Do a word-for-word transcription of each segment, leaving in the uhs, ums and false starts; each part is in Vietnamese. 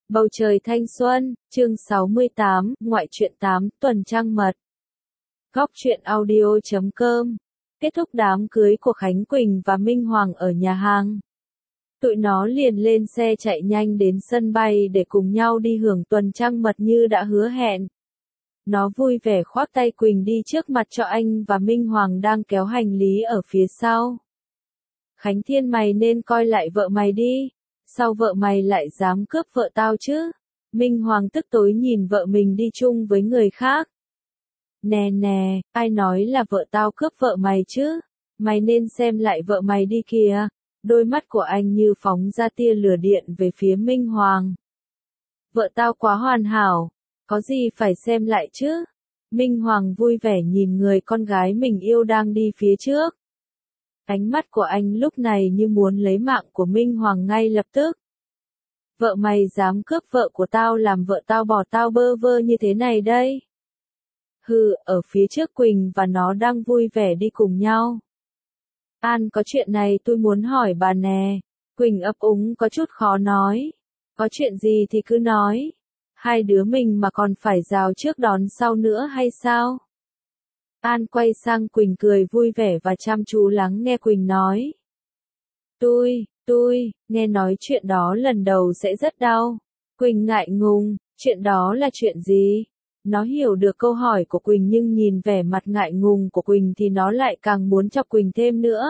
Bầu trời thanh xuân, chương sáu mươi tám, ngoại truyện tám, tuần trăng mật. Góc truyện audio chấm com. Kết thúc đám cưới của Khánh Quỳnh và Minh Hoàng ở nhà hàng. Tụi nó liền lên xe chạy nhanh đến sân bay để cùng nhau đi hưởng tuần trăng mật như đã hứa hẹn. Nó vui vẻ khoác tay Quỳnh đi trước mặt cho anh và Minh Hoàng đang kéo hành lý ở phía sau. Khánh Thiên, mày nên coi lại vợ mày đi. Sao vợ mày lại dám cướp vợ tao chứ? Minh Hoàng tức tối nhìn vợ mình đi chung với người khác. Nè nè, ai nói là vợ tao cướp vợ mày chứ? Mày nên xem lại vợ mày đi kìa. Đôi mắt của anh như phóng ra tia lửa điện về phía Minh Hoàng. Vợ tao quá hoàn hảo, có gì phải xem lại chứ? Minh Hoàng vui vẻ nhìn người con gái mình yêu đang đi phía trước. Ánh mắt của anh lúc này như muốn lấy mạng của Minh Hoàng ngay lập tức. Vợ mày dám cướp vợ của tao, làm vợ tao bỏ tao bơ vơ như thế này đây. Hừ, ở phía trước Quỳnh và nó đang vui vẻ đi cùng nhau. An, có chuyện này tôi muốn hỏi bà nè. Quỳnh ấp úng có chút khó nói. Có chuyện gì thì cứ nói. Hai đứa mình mà còn phải rào trước đón sau nữa hay sao? An quay sang Quỳnh cười vui vẻ và chăm chú lắng nghe Quỳnh nói. Tôi, tôi, nghe nói chuyện đó lần đầu sẽ rất đau. Quỳnh ngại ngùng, chuyện đó là chuyện gì? Nó hiểu được câu hỏi của Quỳnh nhưng nhìn vẻ mặt ngại ngùng của Quỳnh thì nó lại càng muốn chọc Quỳnh thêm nữa.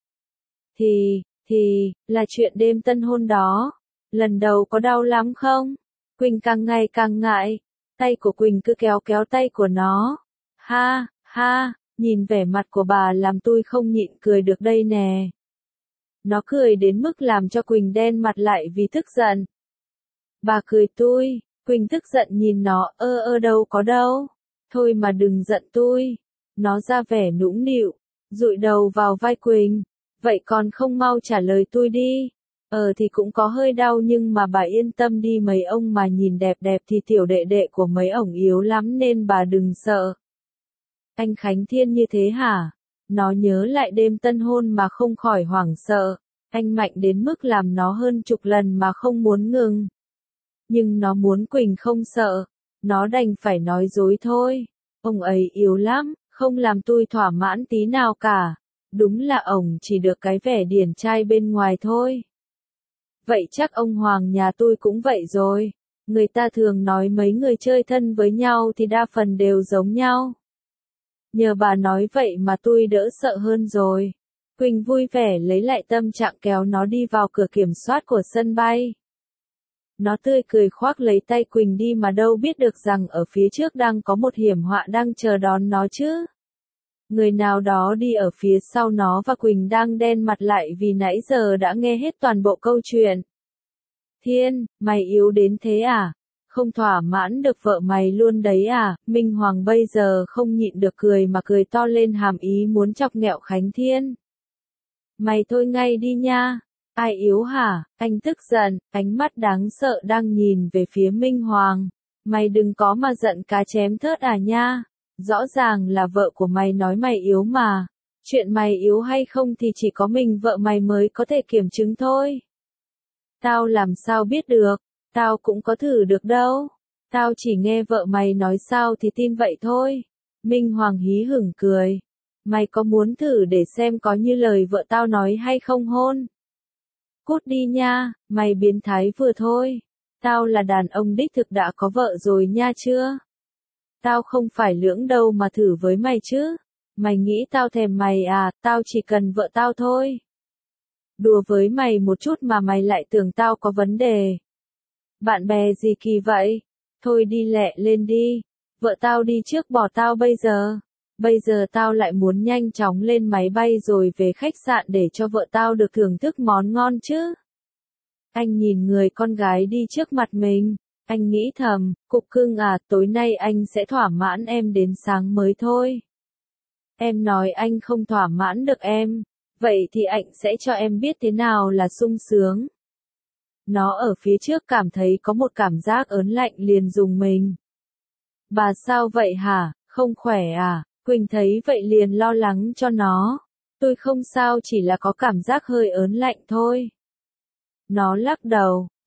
Thì, thì, là chuyện đêm tân hôn đó. Lần đầu có đau lắm không? Quỳnh càng ngày càng ngại. Tay của Quỳnh cứ kéo kéo tay của nó. Ha, ha, nhìn vẻ mặt của bà làm tôi không nhịn cười được đây nè. Nó cười đến mức làm cho Quỳnh đen mặt lại vì tức giận. Bà cười tôi, Quỳnh tức giận nhìn nó, ơ ơ đâu có đâu. Thôi mà đừng giận tôi. Nó ra vẻ nũng nịu, dụi đầu vào vai Quỳnh. Vậy còn không mau trả lời tôi đi. Ờ thì cũng có hơi đau nhưng mà bà yên tâm đi, mấy ông mà nhìn đẹp đẹp thì tiểu đệ đệ của mấy ổng yếu lắm nên bà đừng sợ. Anh Khánh Thiên như thế hả? Nó nhớ lại đêm tân hôn mà không khỏi hoảng sợ. Anh mạnh đến mức làm nó hơn chục lần mà không muốn ngừng. Nhưng nó muốn Quỳnh không sợ. Nó đành phải nói dối thôi. Ông ấy yếu lắm, không làm tôi thỏa mãn tí nào cả. Đúng là ổng chỉ được cái vẻ điển trai bên ngoài thôi. Vậy chắc ông Hoàng nhà tôi cũng vậy rồi. Người ta thường nói mấy người chơi thân với nhau thì đa phần đều giống nhau. Nhờ bà nói vậy mà tôi đỡ sợ hơn rồi. Quỳnh vui vẻ lấy lại tâm trạng kéo nó đi vào cửa kiểm soát của sân bay. Nó tươi cười khoác lấy tay Quỳnh đi mà đâu biết được rằng ở phía trước đang có một hiểm họa đang chờ đón nó chứ. Người nào đó đi ở phía sau nó và Quỳnh đang đen mặt lại vì nãy giờ đã nghe hết toàn bộ câu chuyện. Thiên, mày yếu đến thế à? Không thỏa mãn được vợ mày luôn đấy à? Minh Hoàng bây giờ không nhịn được cười mà cười to lên hàm ý muốn chọc nghẹo Khánh Thiên. Mày thôi ngay đi nha. Ai yếu hả? Anh tức giận, ánh mắt đáng sợ đang nhìn về phía Minh Hoàng. Mày đừng có mà giận cá chém thớt à nha. Rõ ràng là vợ của mày nói mày yếu mà. Chuyện mày yếu hay không thì chỉ có mình vợ mày mới có thể kiểm chứng thôi. Tao làm sao biết được, tao cũng có thử được đâu. Tao chỉ nghe vợ mày nói sao thì tin vậy thôi. Minh Hoàng hí hửng cười. Mày có muốn thử để xem có như lời vợ tao nói hay không hôn? Cút đi nha, mày biến thái vừa thôi. Tao là đàn ông đích thực đã có vợ rồi nha chưa? Tao không phải lưỡng đâu mà thử với mày chứ. Mày nghĩ tao thèm mày à, tao chỉ cần vợ tao thôi. Đùa với mày một chút mà mày lại tưởng tao có vấn đề. Bạn bè gì kỳ vậy? Thôi đi lẹ lên đi. Vợ tao đi trước bỏ tao bây giờ. Bây giờ tao lại muốn nhanh chóng lên máy bay rồi về khách sạn để cho vợ tao được thưởng thức món ngon chứ. Anh nhìn người con gái đi trước mặt mình. Anh nghĩ thầm, cục cưng à, tối nay anh sẽ thỏa mãn em đến sáng mới thôi. Em nói anh không thỏa mãn được em. Vậy thì anh sẽ cho em biết thế nào là sung sướng. Nó ở phía trước cảm thấy có một cảm giác ớn lạnh liền rùng mình. Bà sao vậy hả, không khỏe à? Quỳnh thấy vậy liền lo lắng cho nó. Tôi không sao, chỉ là có cảm giác hơi ớn lạnh thôi. Nó lắc đầu,